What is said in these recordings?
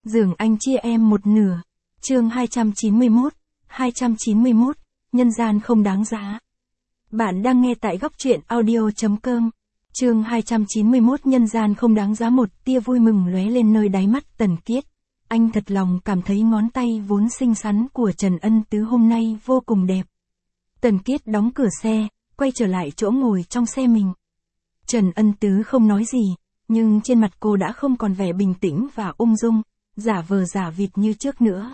Giường anh chia em một nửa. Chương 291, nhân gian không đáng giá. Bạn đang nghe tại góc truyện audio.com. Chương 291, nhân gian không đáng giá. Một tia vui mừng lóe lên nơi đáy mắt Tần Kiết. Anh thật lòng cảm thấy ngón tay vốn xinh xắn của Trần Ân Tứ hôm nay vô cùng đẹp. Tần Kiết đóng cửa xe, quay trở lại chỗ ngồi trong xe mình. Trần Ân Tứ không nói gì, nhưng trên mặt cô đã không còn vẻ bình tĩnh và ung dung, giả vờ giả vịt như trước nữa.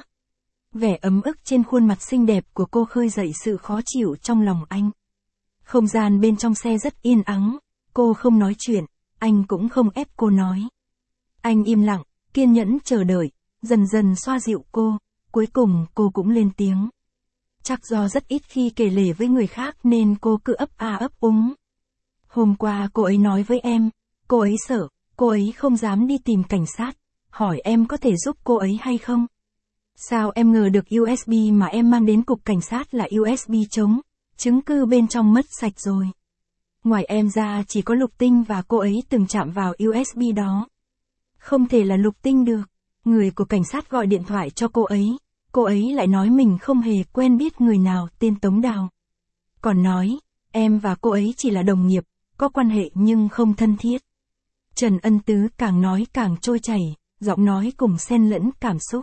Vẻ ấm ức trên khuôn mặt xinh đẹp của cô khơi dậy sự khó chịu trong lòng anh. Không gian bên trong xe rất yên ắng, cô không nói chuyện, anh cũng không ép cô nói. Anh im lặng, kiên nhẫn chờ đợi, dần dần xoa dịu cô, cuối cùng cô cũng lên tiếng. Chắc do rất ít khi kể lể với người khác nên cô cứ ấp a ấp úng. Hôm qua cô ấy nói với em, cô ấy sợ, cô ấy không dám đi tìm cảnh sát, hỏi em có thể giúp cô ấy hay không? Sao em ngờ được USB mà em mang đến cục cảnh sát là USB trống, chứng cứ bên trong mất sạch rồi. Ngoài em ra chỉ có Lục Tinh và cô ấy từng chạm vào USB đó. Không thể là Lục Tinh được, người của cảnh sát gọi điện thoại cho cô ấy lại nói mình không hề quen biết người nào tên Tống Đào. Còn nói, em và cô ấy chỉ là đồng nghiệp, có quan hệ nhưng không thân thiết. Trần Ân Tứ càng nói càng trôi chảy, giọng nói cùng xen lẫn cảm xúc.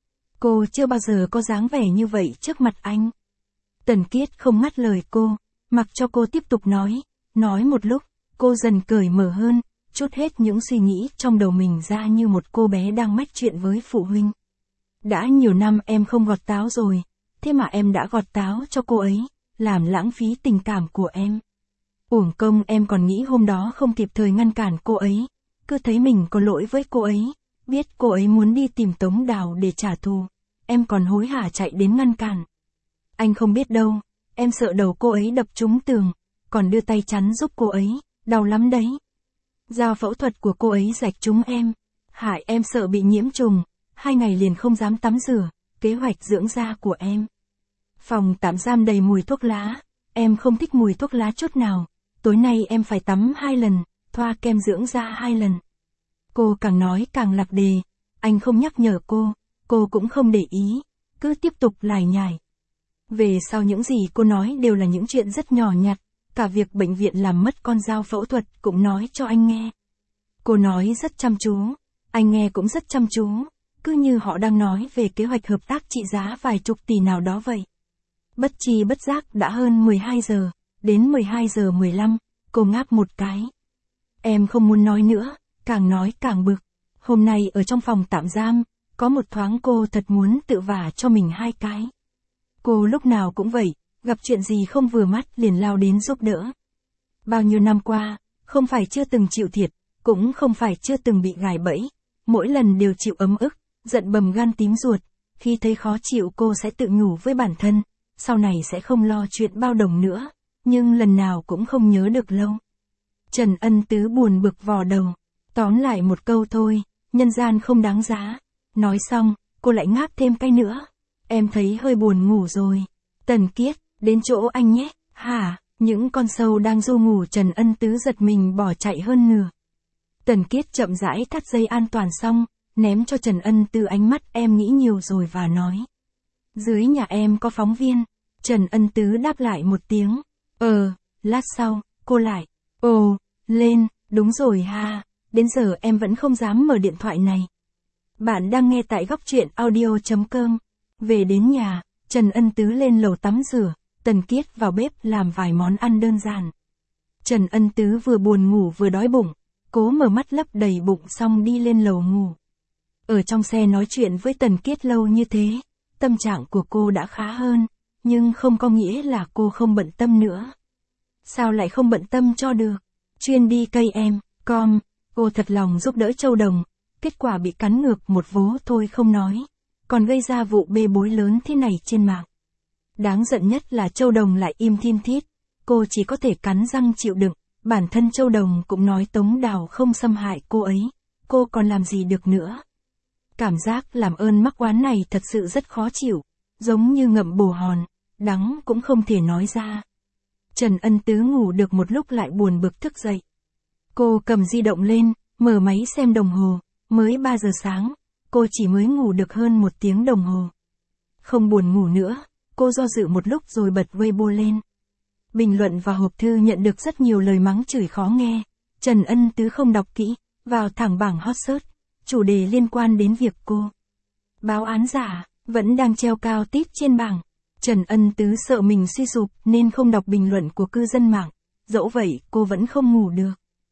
Cô chưa bao giờ có dáng vẻ như vậy trước mặt anh. Tần Kiết không ngắt lời cô, mặc cho cô tiếp tục nói một lúc, cô dần cởi mở hơn, trút hết những suy nghĩ trong đầu mình ra như một cô bé đang mách chuyện với phụ huynh. Đã nhiều năm em không gọt táo rồi, thế mà em đã gọt táo cho cô ấy, làm lãng phí tình cảm của em. Uổng công em còn nghĩ hôm đó không kịp thời ngăn cản cô ấy, cứ thấy mình có lỗi với cô ấy, biết cô ấy muốn đi tìm Tống Đào để trả thù, em còn hối hả chạy đến ngăn cản. Anh không biết đâu, em sợ đầu cô ấy đập trúng tường, còn đưa tay chắn giúp cô ấy, đau lắm đấy. Dao phẫu thuật của cô ấy rạch trúng em, hại em sợ bị nhiễm trùng, 2 ngày liền không dám tắm rửa, kế hoạch dưỡng da của em. Phòng tạm giam đầy mùi thuốc lá, em không thích mùi thuốc lá chút nào, tối nay em phải tắm 2 lần, thoa kem dưỡng da 2 lần. Cô càng nói càng lạc đề, anh không nhắc nhở cô cũng không để ý, cứ tiếp tục lải nhải. Về sau những gì cô nói đều là những chuyện rất nhỏ nhặt, cả việc bệnh viện làm mất con dao phẫu thuật cũng nói cho anh nghe. Cô nói rất chăm chú, anh nghe cũng rất chăm chú, cứ như họ đang nói về kế hoạch hợp tác trị giá vài chục tỷ nào đó vậy. Bất tri bất giác đã hơn 12 giờ, đến 12 giờ 15, cô ngáp một cái. Em không muốn nói nữa, càng nói càng bực. Hôm nay ở trong phòng tạm giam, có một thoáng cô thật muốn tự vả cho mình 2 cái. Cô lúc nào cũng vậy, gặp chuyện gì không vừa mắt liền lao đến giúp đỡ. Bao nhiêu năm qua, không phải chưa từng chịu thiệt, cũng không phải chưa từng bị gài bẫy, mỗi lần đều chịu ấm ức, giận bầm gan tím ruột, khi thấy khó chịu cô sẽ tự nhủ với bản thân, sau này sẽ không lo chuyện bao đồng nữa, nhưng lần nào cũng không nhớ được lâu. Trần Ân Tứ buồn bực vò đầu, tóm lại một câu thôi, nhân gian không đáng giá. Nói xong, cô lại ngáp thêm cái nữa. Em thấy hơi buồn ngủ rồi. Tần Kiết, đến chỗ anh nhé. Hả? Những con sâu đang ru ngủ. Trần Ân Tứ giật mình bỏ chạy hơn nửa. Tần Kiết chậm rãi thắt dây an toàn xong, ném cho Trần Ân Tứ ánh mắt em nghĩ nhiều rồi và nói. Dưới nhà em có phóng viên. Trần Ân Tứ đáp lại một tiếng. Lát sau, cô lại. Lên, đúng rồi ha. Đến giờ em vẫn không dám mở điện thoại này. Bạn đang nghe tại góc truyện audio.com. Về đến nhà, Trần Ân Tứ lên lầu tắm rửa, Tần Kiết vào bếp làm vài món ăn đơn giản. Trần Ân Tứ vừa buồn ngủ vừa đói bụng, cố mở mắt lấp đầy bụng xong đi lên lầu ngủ. Ở trong xe nói chuyện với Tần Kiết lâu như thế, tâm trạng của cô đã khá hơn, nhưng không có nghĩa là cô không bận tâm nữa. Sao lại không bận tâm cho được? Chuyên đi cây em, cô thật lòng giúp đỡ Châu Đồng, kết quả bị cắn ngược một vố thôi không nói, còn gây ra vụ bê bối lớn thế này trên mạng. Đáng giận nhất là Châu Đồng lại im thiên thít, cô chỉ có thể cắn răng chịu đựng, bản thân Châu Đồng cũng nói Tống Đào không xâm hại cô ấy, cô còn làm gì được nữa. Cảm giác làm ơn mắc oán này thật sự rất khó chịu, giống như ngậm bồ hòn, đắng cũng không thể nói ra. Trần Ân Tứ ngủ được một lúc lại buồn bực thức dậy. Cô cầm di động lên, mở máy xem đồng hồ, mới 3 giờ sáng, cô chỉ mới ngủ được hơn 1 tiếng đồng hồ. Không buồn ngủ nữa, cô do dự một lúc rồi bật Weibo lên. Bình luận và hộp thư nhận được rất nhiều lời mắng chửi khó nghe. Trần Ân Tứ không đọc kỹ, vào thẳng bảng hot search, chủ đề liên quan đến việc cô. Báo án giả, vẫn đang treo cao tít trên bảng. Trần Ân Tứ sợ mình suy sụp nên không đọc bình luận của cư dân mạng, dẫu vậy cô vẫn không ngủ được.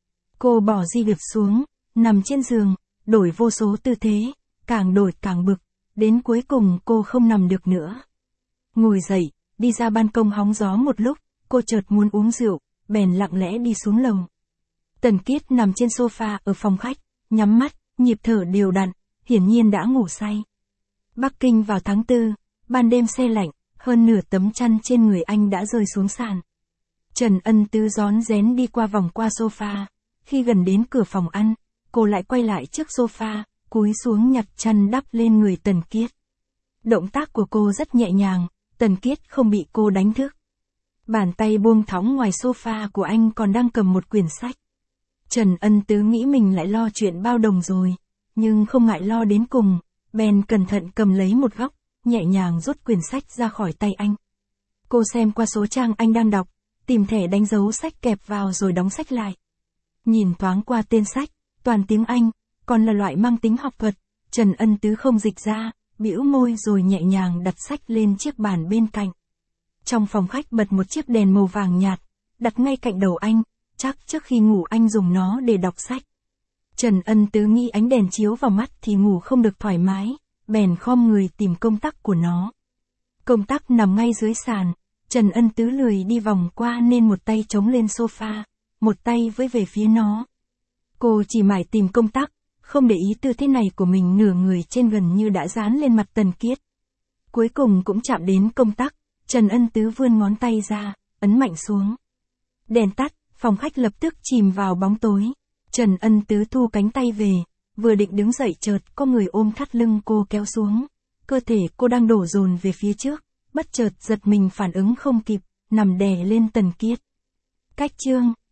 Cô bỏ di điệp xuống, nằm trên giường, đổi vô số tư thế, càng đổi càng bực, đến cuối cùng cô không nằm được nữa. Ngồi dậy, đi ra ban công hóng gió một lúc, cô chợt muốn uống rượu, bèn lặng lẽ đi xuống lầu. Tần Kiết nằm trên sofa ở phòng khách, nhắm mắt, nhịp thở đều đặn, hiển nhiên đã ngủ say. Bắc Kinh vào tháng 4, ban đêm se lạnh, hơn nửa tấm chăn trên người anh đã rơi xuống sàn. Trần Ân Tứ rón rén đi qua vòng qua sofa, khi gần đến cửa phòng ăn, cô lại quay lại trước sofa, cúi xuống nhặt chăn đắp lên người Tần Kiết. Động tác của cô rất nhẹ nhàng, Tần Kiết không bị cô đánh thức. Bàn tay buông thõng ngoài sofa của anh còn đang cầm một quyển sách. Trần Ân Tứ nghĩ mình lại lo chuyện bao đồng rồi, nhưng không ngại lo đến cùng, bèn cẩn thận cầm lấy một góc, nhẹ nhàng rút quyển sách ra khỏi tay anh. Cô xem qua số trang anh đang đọc, tìm thẻ đánh dấu sách kẹp vào rồi đóng sách lại. Nhìn thoáng qua tên sách, toàn tiếng Anh, còn là loại mang tính học thuật, Trần Ân Tứ không dịch ra, bĩu môi rồi nhẹ nhàng đặt sách lên chiếc bàn bên cạnh. Trong phòng khách bật một chiếc đèn màu vàng nhạt, đặt ngay cạnh đầu anh, chắc trước khi ngủ anh dùng nó để đọc sách. Trần Ân Tứ nghĩ ánh đèn chiếu vào mắt thì ngủ không được thoải mái, bèn khom người tìm công tắc của nó. Công tắc nằm ngay dưới sàn, Trần Ân Tứ lười đi vòng qua nên một tay chống lên sofa, một tay với về phía nó. Cô chỉ mải tìm công tắc, không để ý tư thế này của mình, nửa người trên gần như đã dán lên mặt Tần Kiết. Cuối cùng cũng chạm đến công tắc, Trần Ân Tứ vươn ngón tay ra, ấn mạnh xuống. Đèn tắt, phòng khách lập tức chìm vào bóng tối. Trần Ân Tứ thu cánh tay về, vừa định đứng dậy chợt có người ôm thắt lưng cô kéo xuống. Cơ thể cô đang đổ dồn về phía trước, bất chợt giật mình phản ứng không kịp, nằm đè lên Tần Kiết. Cách chương